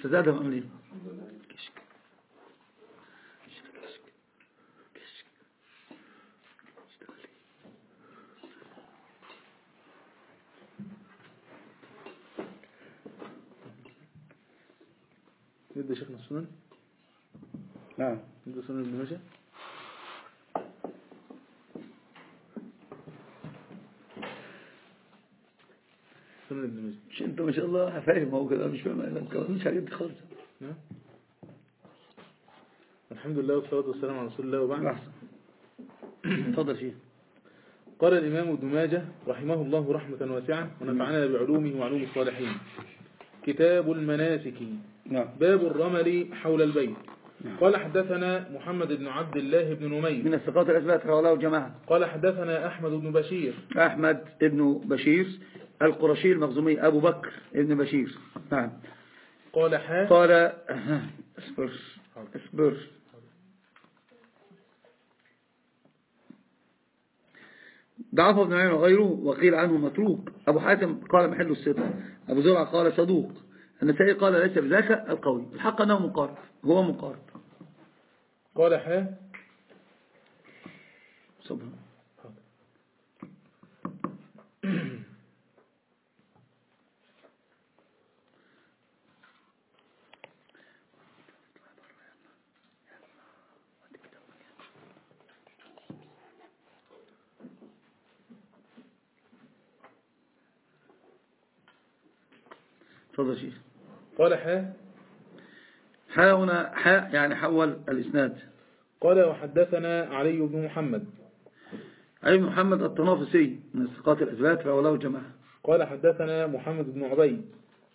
أستاذ آدم عامل إيه؟ ندي شيخنا السنن. نعم ندي سنن ابن ماجه. سنن ابن ماجه. انت ما شاء الله فاهم هو كده، مش فاهم انا مش حاجات دي خالص. نعم. الحمد لله والصلاة والسلام على رسول الله وبعد. تفضل فيه. قال الإمام ابن ماجه رحمه الله رحمة واسعة ونفعنا بعلومه وعلوم الصالحين. كتاب المناسك. نعم. باب الرمل حول البيت. قال حدثنا محمد بن عبد الله بن نمير من الثقات الأثبات رواه له جماعة. قال حدثنا أحمد بن بشير. أحمد بن بشير القرشي المخزومي أبو بكر بن بشير. نعم. قال اصبر ضعفه ابن معين وغيره وقيل عنه متروك. أبو حاتم قال محل الثقة. أبو زرع قال صدوق. النسائي قال ليس بذاك القوي. الحق أنه مقارب، هو مقارب. قال سبحان تفضل شيخ. قال هنا يعني حول الإسناد. قال وحدثنا علي بن محمد. علي بن محمد الطنافسي من الثقات الأثبات رواه له جماعة. قال حدثنا محمد بن عبيد.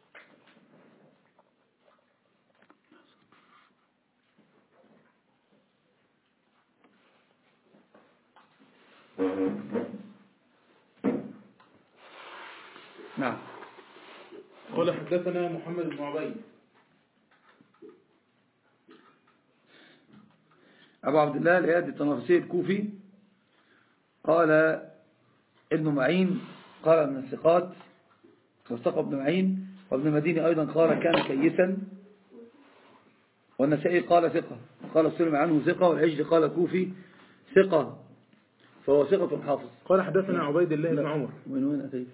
نعم. قال حدثنا محمد بن عبيد. أبو عبد الله الإيادي الطنافسي الكوفي. قال ابن معين قال من الثقات واستقى ابن معين. وابن مديني أيضا قال كان كيسا. والنسائي قال ثقة. قال السلمي عنه ثقة. والعجل قال كوفي ثقة، فهو ثقة حافظ. قال حدثنا عبيد الله بن عمر. وين أتيت؟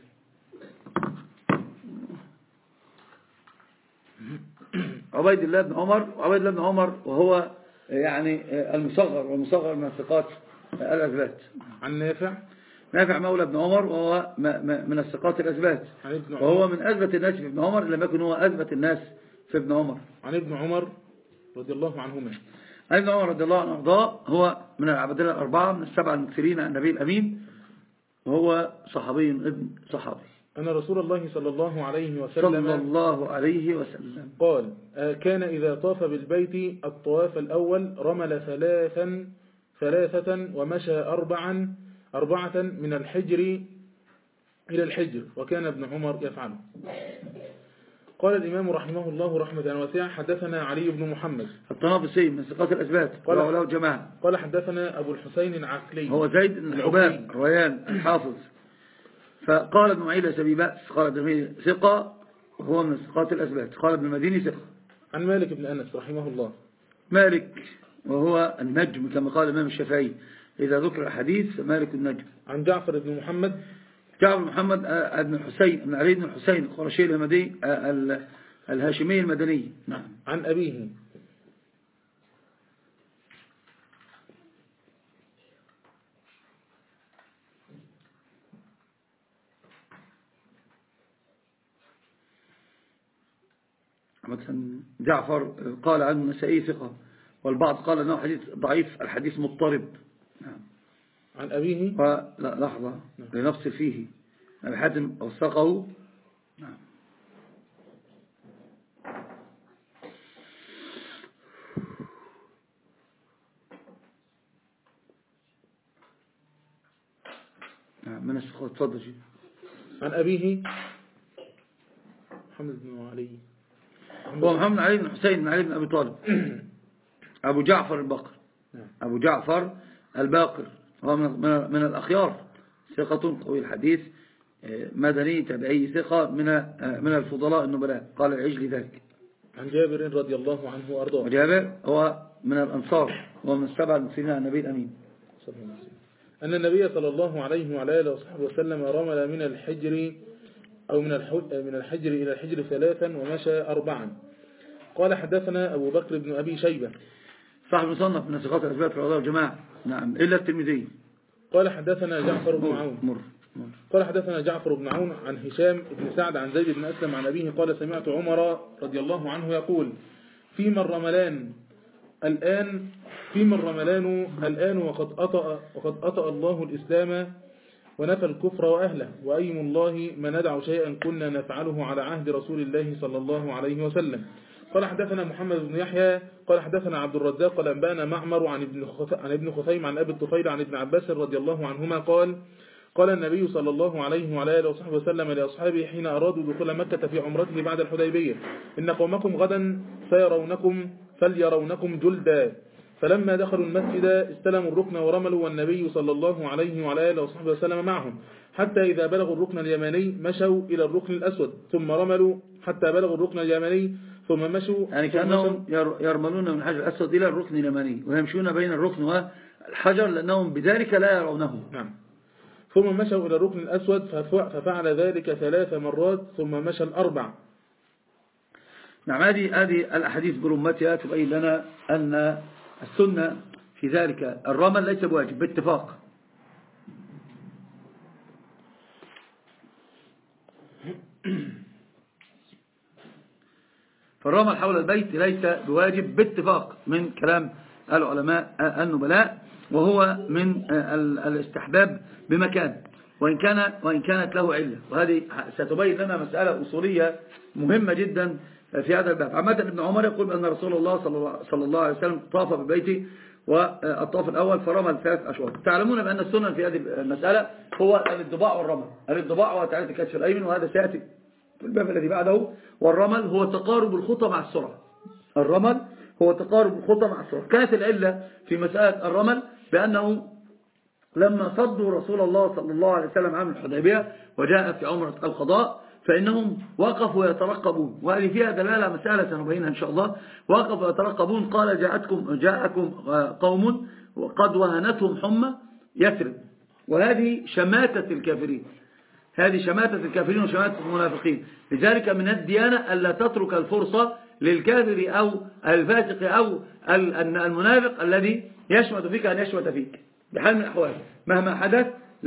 عبيد الله بن عمر وهو يعني المصغر، والمصغر من الثقات الأثبات. عن نافع مولى ابن عمر وهو من الثقات الأثبات، وهو من أثبت الناس في ابن عمر، لم يكن هو أثبت الناس في ابن عمر. عن ابن عمر رضي الله عنهما. عن ابن عمر رضي الله عنه وارضاه، هو من العبادلة الأربعة من السبعة المكثرين عن النبي الأمين، وهو صحابي ابن صحابي. أن رسول الله صلى الله عليه وسلم قال كان إذا طاف بالبيت الطواف الأول رمل ثلاثة ومشى أربعة من الحجر إلى الحجر، وكان ابن عمر يفعله. قال الإمام رحمه الله رحمة واسعة حدثنا علي بن محمد الطنافسي من ثقات الأثبات قال له جماعة. قال حدثنا أبو الحسين العقلي هو زيد بن الحباب الريان الحافظ. فقال ابن معين ليس ببأس. قال ابن معين ثقة وهو من ثقات الأثبات. قال ابن المديني ثقة. عن مالك بن أنس رحمه الله. مالك وهو النجم كما قال الإمام الشافعي إذا ذكر الحديث مالك النجم. عن جعفر بن محمد. ابن الحسين بن علي بن الحسين القرشي المدني الهاشمي المدني. نعم. عن أبيه. مثلا جعفر قال عنه النسائي ثقة، والبعض قال أنه حديث ضعيف، الحديث مضطرب. نعم. عن أبيه. لا لحظة لنفصل فيه. أبي حاتم وثقه. نعم. من الثقات. تفضل شيء. عن أبيه محمد بن علي. هو محمد علي بن حسين بن علي بن أبي طالب أبو جعفر الباقر. أبو جعفر الباقر هو من الأخيار، ثقة قوي الحديث، مدني تبعي ثقة من الفضلاء النبلاء. قال العجل ذلك. عن جابر رضي الله عنه وأرضاه. وجابر هو من الأنصار، هو من السبع المكثرين عن النبي الأمين أن النبي صلى الله عليه وعلى آله وصحبه وسلم رمل من الحجر أو من الحجر إلى الحجر 3 ومشى 4. قال حدثنا أبو بكر بن أبي شيبة صاحب مصنف من ثقات الأثبات في الرضا والجماعة، نعم، إلا الترمذي. قال حدثنا جعفر بن عون قال حدثنا جعفر بن عون عن هشام بن سعد عن زيد بن أسلم عن أبيه قال سمعت عمر رضي الله عنه يقول فيما الرملان الآن وقد أطأ الله الإسلام ونفى الكفر وأهله، وأيم الله ما ندع شيئا كنا نفعله على عهد رسول الله صلى الله عليه وسلم. قال حدثنا محمد بن يحيى قال حدثنا عبد الرزاق قال أنبأنا معمر عن ابن خثيم عن أبي الطفيل عن ابن عباس رضي الله عنهما قال النبي صلى الله عليه وعلى آله وصحبه وسلم لأصحابه حين أرادوا دخول مكة في عمرته بعد الحديبية إن قومكم غدا فليرونكم جلدا. فلما دخلوا المسجد استلموا الركن ورملوا والنبي صلى الله عليه وعلى آله وصحبه وسلم معهم حتى إذا بلغوا الركن اليماني مشوا إلى الركن الأسود ثم رملوا حتى بلغوا الركن اليماني ثم مشوا، يعني كأنهم يرملون من الحجر الأسود إلى الركن اليماني ويمشون بين الركن والحجر لأنهم بذلك لا يرونه. نعم. ثم مشوا إلى الركن الأسود ففعل ذلك 3 مرات ثم مشى 4. نعم، هذه الأحاديث برمتها تبين لنا أن السنة في ذلك الرمل ليس بواجب باتفاق. فالرمل حول البيت ليس بواجب باتفاق من كلام العلماء النبلاء، وهو من الاستحباب بمكان وإن كانت له علة، وهذه ستبين لنا مسألة أصولية مهمة جدا في هذا الباب. عامة ابن عمر يقول أن رسول الله صلى الله عليه وسلم طاف ببيته والطواف الأول فرمل 3 أشواط. تعلمون بأن السنة في هذه المسألة هو الانضباع والرمل. الانضباع هو تعريف الكتف الأيمن، وهذا سيأتي في الباب الذي بعده. والرمل هو تقارب الخطى مع السرعة. الرمل هو تقارب الخطى مع السرعة. كانت العلة في مسألة الرمل بأنه لما صدوا رسول الله صلى الله عليه وسلم عام الحديبية وجاء في عمرة القضاء فإنهم وقفوا يترقبون، وهذه فيها دلالة مسألة سنبينها إن شاء الله. وقفوا يترقبون قال جاءكم قوم وقد وهنتهم حمى يثرب، وهذه شماتة الكافرين، هذه شماتة الكافرين وشماتة المنافقين. لذلك من الديانة ألا تترك الفرصة للكافر أو الفاسق أو المنافق الذي يشمت فيك أن يشمت فيك بحال من الأحوال مهما حدث.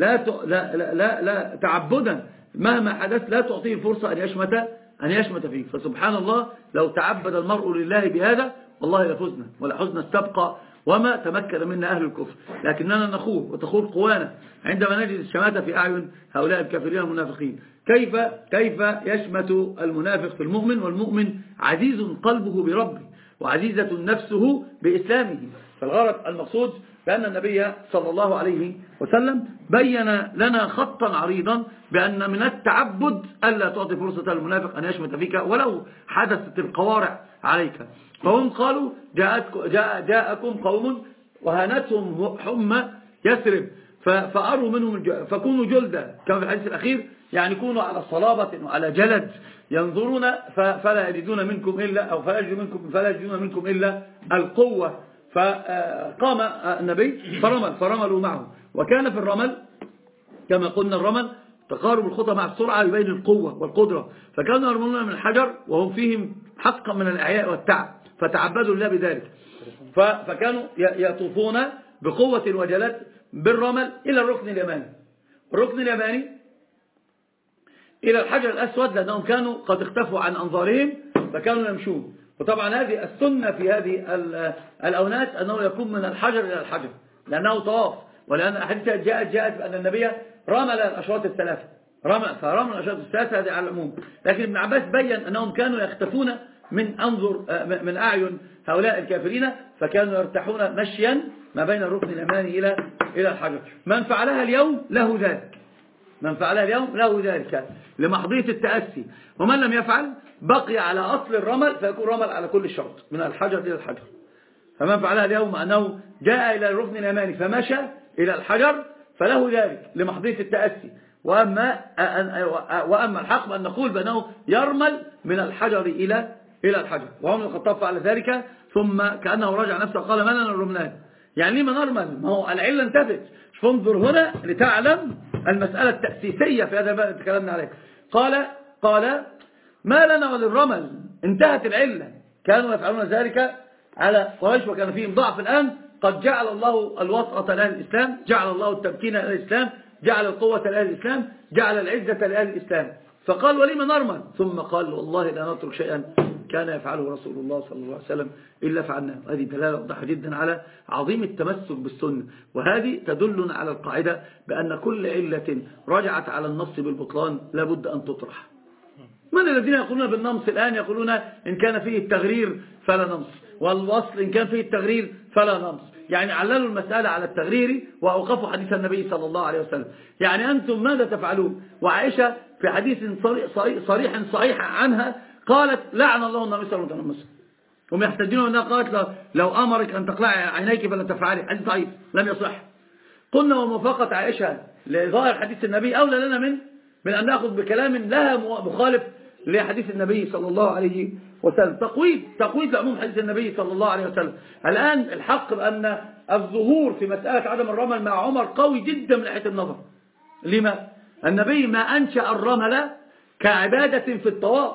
لا تعبدا مهما حدث لا تعطيه الفرصة أن يشمت فيك. فسبحان الله لو تعبد المرء لله بهذا والله لفزنا ولحزنا استبقى وما تمكن منا أهل الكفر، لكننا نخوض وتخوض قوانا عندما نجد الشماتة في أعين هؤلاء الكافرين المنافقين. كيف يشمت المنافق في المؤمن والمؤمن عزيز قلبه بربه وعزيزة نفسه بإسلامه. فالغرض المقصود بأن النبي صلى الله عليه وسلم بين لنا خطا عريضا بأن من التعبد ألا تعطي فرصة المنافق أن يشمت فيك ولو حدثت القوارع عليك. فهم قالوا جاءكم قوم وهنتهم حمى يثرب فأروا منهم فكونوا جلدا كما في الحديث الأخير، يعني كونوا على صلابة وعلى جلد ينظرون فلا يجدون منكم إلا أو فلا يجدون منكم إلا القوة. فقام النبي فرملوا معه. وكان في الرمل كما قلنا الرمل تقارب الخطى مع السرعة يبين القوة والقدرة، فكانوا يرمون من الحجر وهم فيهم حقا من الإعياء والتعب فتعبدوا الله بذلك. فكانوا يطوفون بقوة وجلد بالرمل إلى الركن اليماني إلى الحجر الأسود، لأنهم كانوا قد اختفوا عن أنظارهم فكانوا يمشون. وطبعا هذه السنة في هذه الأونات أنه يكون من الحجر إلى الحجر لأنه طواف، ولأن أحاديث جاءت بأن النبي رمل الأشواط الثلاثة فرمل الأشواط الثلاثة هذه على العموم. لكن ابن عباس بين أنهم كانوا يختفون من أعين هؤلاء الكافرين فكانوا يرتاحون مشيا ما بين الركن اليماني إلى الحجر. من فعلها اليوم له ذلك لمحضية التأسي، ومن لم يفعل بقي على أصل الرمل فيكون رمل على كل الشوط من الحجر إلى الحجر. فمن فعلها اليوم أنه جاء إلى الركن اليماني فمشى إلى الحجر فله ذلك لمحضية التأسي. وأما الحق أن نقول بأنه يرمل من الحجر إلى الحجر. وعمر بن الخطاب فعل ذلك ثم كأنه رجع نفسه وقال ما لنا الرملان. يعني ليه ما نرمل؟ ما هو العلة انتفت. فانظر هنا لتعلم المسألة التأسيسية في هذا الباب تكلمنا عليه. قال ما لنا وللرمل، انتهت العلة. كانوا يفعلون ذلك على قريش وكان فيهم ضعف. الآن قد جعل الله الوسطة لأهل الإسلام، جعل الله التمكين لأهل الإسلام، جعل القوة لأهل الإسلام، جعل العزة لأهل الإسلام. فقال ولما نرمل؟ ثم قال والله لا نترك شيئا كان يفعله رسول الله صلى الله عليه وسلم إلا فعلناه. هذه دلالة واضحة جدا على عظيم التمسك بالسنة، وهذه تدلنا على القاعدة بأن كل علة رجعت على النص بالبطلان لابد أن تطرح. من الذين يقولون بالنمص الآن يقولون إن كان فيه التغرير فلا نمص، والوصل إن كان فيه التغرير فلا نمص. يعني عللوا المسألة على التغرير وأوقفوا حديث النبي صلى الله عليه وسلم. يعني أنتم ماذا تفعلون؟ وعائشة في حديث صريح عنها قالت لعن الله النمص والمتنمص. هم يحتجون أنها قالت لو أمرك أن تقلعي عينيك فلا تفعلي. حديث ضعيف لم يصح. قلنا وموافقة عائشة لظاهر حديث النبي أولى لنا من أن نأخذ بكلام لها مخالف لحديث النبي صلى الله عليه وسلم. تقويد لعموم حديث النبي صلى الله عليه وسلم. الآن الحق بأن الظهور في مسألة عدم الرمل مع عمر قوي جدا من ناحية النظر. لما؟ النبي ما أنشأ الرمل كعبادة في الطواف.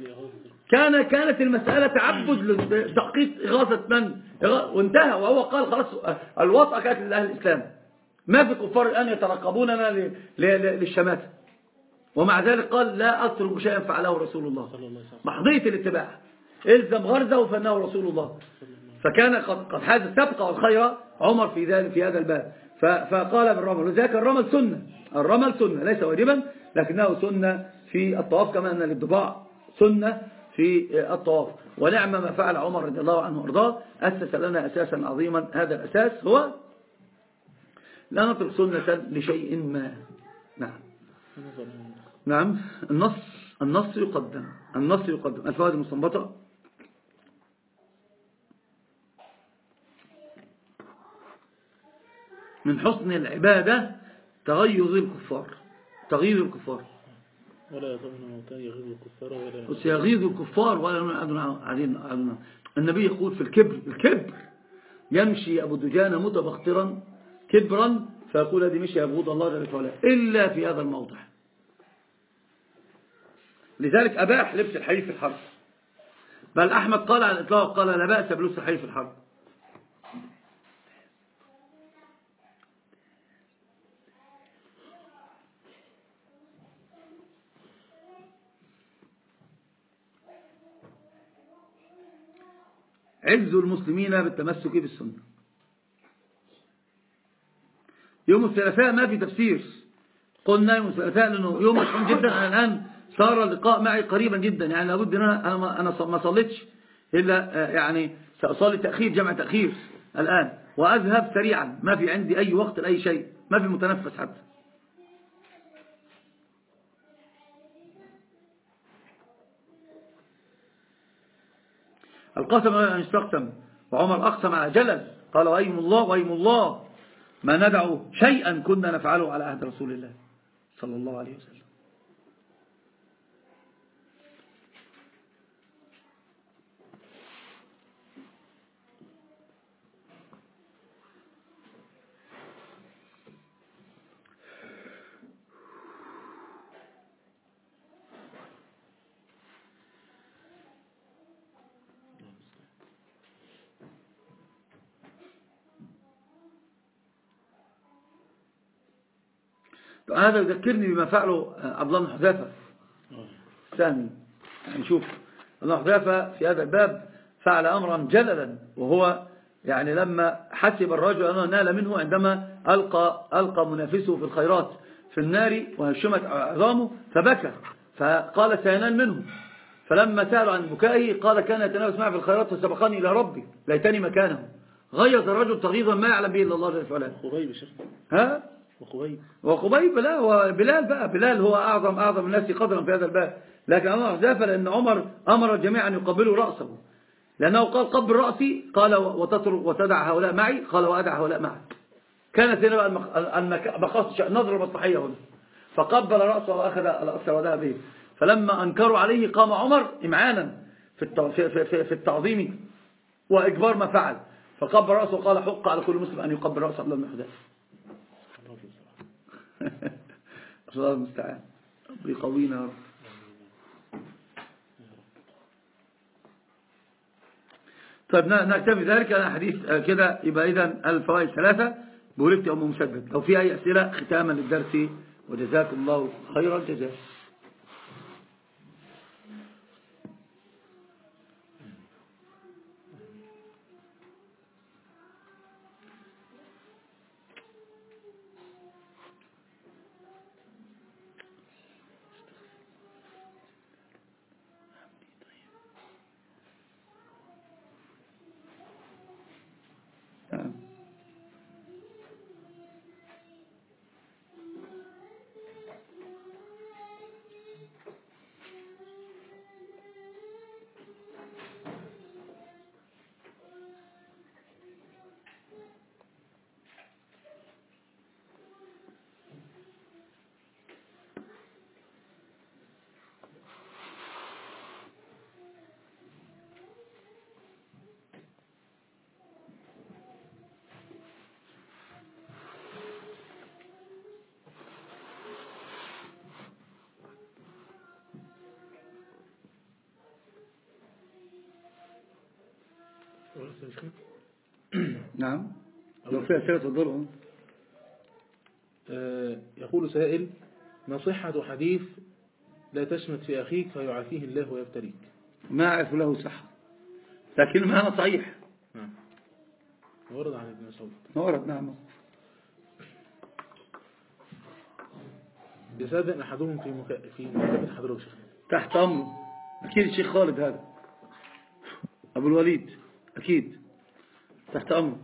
كانت المسألة تعبد لتحقيق إغاثة من وانتهى، وهو قال خلاص الوطأة كانت لأهل الإسلام. ما في كفار الآن يترقبوننا للشماتة، ومع ذلك قال لا أترك شيئا فعله رسول الله. محضية الاتباع إلزم غرزه فإنه رسول الله. فكان قد حاز السبق والخير عمر في هذا الباب. فقال بالرمل. وذلك الرمل سنة ليس واجبا لكنه سنة في الطواف، كما أن الانضباع سنة في الطواف. ونعم ما فعل عمر رضي الله عنه وارضاه، أسس لنا أساسا عظيما. هذا الأساس هو لا نترك سنة لشيء ما. نعم. النص يقدم. الفوائد المستنبطة: من حسن العبادة تغيظ الكفار. ولا يظن موتى يغيظ الكفار وسيغيظ الكفار ولا عدنا. النبي يقول في الكبر يمشي أبو دجانة متبخترا كبرا فيقول هذه مشي يبغض الله جل وعلا إلا في هذا الموضع. لذلك أباح لبس الحرير في الحرب، بل أحمد قال على الإطلاق قال لا بأس بلبس الحرير في الحرب. عز المسلمين بالتمسك بالسنة. يوم الثلاثاء ما في تفسير. قلنا يوم الثلاثاء لأنه يوم مشحون جدا. أنا الآن صار اللقاء معي قريبا جدا، يعني لابد أنا ما صليتش إلا يعني سأصلي تأخير، جمع تأخير الآن، وأذهب سريعا. ما في عندي أي وقت لأي شيء، ما في متنفس حتى. القسم أن يستقسم، وعمر أقسم على جلل قال وأيم الله ما ندع شيئا كنا نفعله على عهد رسول الله صلى الله عليه وسلم. هذا يذكرني بما فعله عبد الله بن حذافة الثاني. يعني شوف عبد الله بن حذافة في هذا الباب فعل أمرا جللا، وهو يعني لما حسب الرجل أنه نال منه عندما ألقى منافسه في الخيرات في النار وهشمت عظامه فبكى فقال سينال منه. فلما سألوا عن بكائه قال كان يتنافس معي في الخيرات فسبقني إلى ربي ليتني مكانه. غيظ الرجل تغيظا ما يعلم به إلا الله جل وعلا. ها؟ وخبيب لا، هو بلال بقى. بلال هو أعظم الناس قدرا في هذا الباب. لكن عمر حذافة لأن عمر أمر الجميع أن يقبلوا رأسه، لأنه قال قبل رأسي، قال وتدع هؤلاء معي، قال وأدع هؤلاء معك. كانت هنا بقى مقاصد نظر مصلحية هنا، فقبل رأسه وأخذ الأثر وداه به. فلما أنكروا عليه قام عمر إمعانا في التعظيم وإجبار ما فعل، فقبل رأسه وقال حق على كل مسلم أن يقبل رأسه قبل المحدث. الله المستعان، بقوينا يا رب. طيب نكتفي ذلك. أنا حديث كده يبقى إذن الفوائد 3 بوركت أم مسدد. لو في أي أسئلة ختاما للدرس، وجزاكم الله خير الجزاء. نعم، لو في أسئلة تفضلوا. يقول سائل: ما صحة حديث لا تشمت في أخيك فيعافيه الله ويبتليك؟ ما أعرف له صحة، لكن ما صحيح. نعم، ورد عن ابن مسعود. ورد، نعم. بسبب أحدهم في مكتبة حضرتك شيخ. تحت أمره، أكيد الشيخ خالد هذا أبو الوليد، أكيد تحت أمره.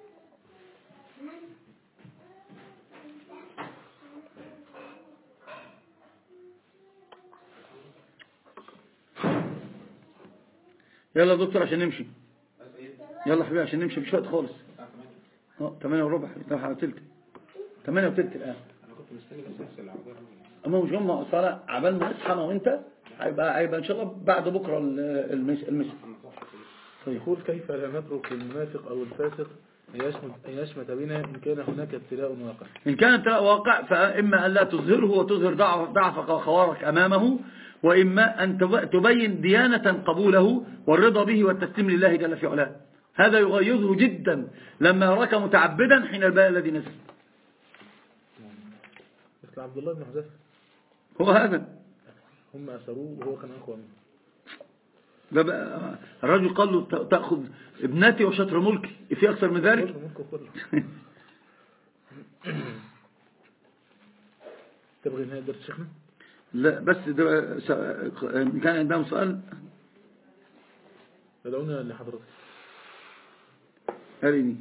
يلا دكتور عشان نمشي. يلا حبيبي عشان نمشي، مش وقت خالص. 8:15 لو تلت 8:03 الآن. أنا كنت مستني بس نفس العربية. أما مش هم أصلا عبال ما نصحى أنا وأنت، هيبقى إن شاء الله بعد بكرة المسا. يقول: كيف لا نترك المنافق أو الفاسق أن يشمت بنا إن كان هناك ابتلاء واقع؟ إن كان ابتلاء واقع فإما أن لا تظهره وتظهر ضعفك وخوارك أمامه، وإما أن تبين ديانة قبوله والرضا به والتسليم لله جل في علاه. هذا يغيظه جدا لما يراك متعبدا حين البلاء الذي نزل. مثل عبد الله بن حذيفة، هو هذا، هم أسروه وهو كان أخوة منه. الرجل قال له: تأخذ ابنتي وشطر ملكي، في أكثر من ذلك؟ تبغي نهاية درس شيخنا؟ لا بس كان عندهم سؤال. بدعونا لحضرتك. أريني.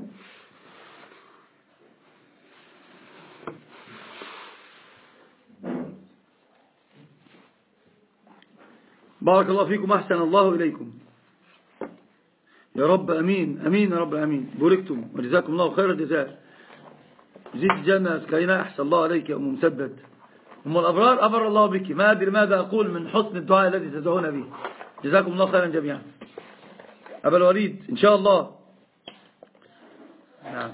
بارك الله فيكم، أحسن الله إليكم يا رب. أمين أمين يا رب، أمين. بوركتم وجزاكم الله خير الجزاء. زيد الجنة أسكينا، أحسن الله عليك يا أم مسدد. أم الأبرار أبر الله بك، ما أدري ماذا أقول من حسن الدعاء الذي تدعون به. جزاكم الله خيرا جميعا. أبا الوليد إن شاء الله. نعم.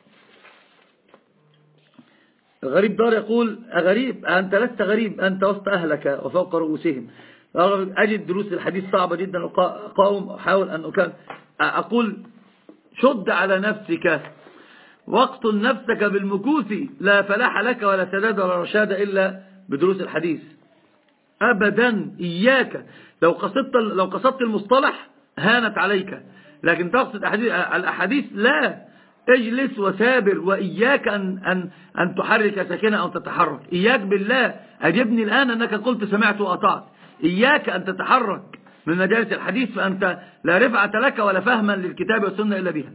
الغريب دار يقول: أغريب أنت؟ لست غريب، أنت وسط أهلك وفوق رؤوسهم. أجد دروس الحديث صعبة جدا، أقاوم أحاول أن أقول: شد على نفسك واقتل نفسك بالمكوث، لا فلاح لك ولا سداد ولا رشاد إلا بدروس الحديث أبدا. إياك، لو قصدت المصطلح هانت عليك، لكن تقصد الأحاديث لا. اجلس وثابر، وإياك أن تحرك ساكنة أو تتحرك. إياك بالله، أجبني الآن أنك قلت سمعت وأطعت. إياك أن تتحرك من مجالس الحديث، فأنت لا رفعة لك ولا فهما للكتاب والسنة إلا بها.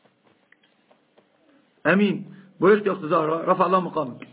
أمين. بوركت يا أخت زهرة، رفع الله مقامك.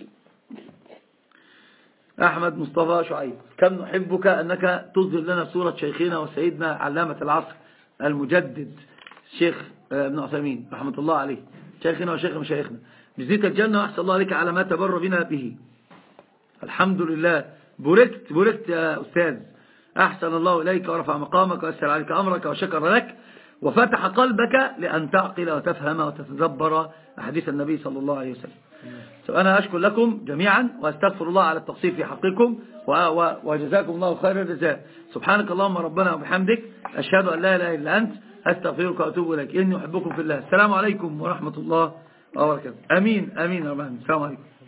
أحمد مصطفى شعيب: كم نحبك أنك تظهر لنا صورة شيخنا وسيدنا علامة العصر المجدد الشيخ ابن عثيمين رحمة الله عليه، شيخنا وشيخ مشايخنا. جزيت الجنة وأحسن الله عليك على ما تبر بنا به. الحمد لله. بوركت يا أستاذ أحسن الله إليك ورفع مقامك ويسر عليك أمرك وشكر لك وفتح قلبك لأن تعقل وتفهم وتتدبر أحاديث النبي صلى الله عليه وسلم. أنا أشكر لكم جميعا وأستغفر الله على التقصير في حقكم وجزاكم الله خير الجزاء. سبحانك اللهم ربنا وبحمدك أشهد أن لا إله إلا أنت أستغفرك وأتوب إليك إني أحبكم في الله. السلام عليكم ورحمة الله وبركاته. أمين أمين يا رب العالمين. السلام عليكم.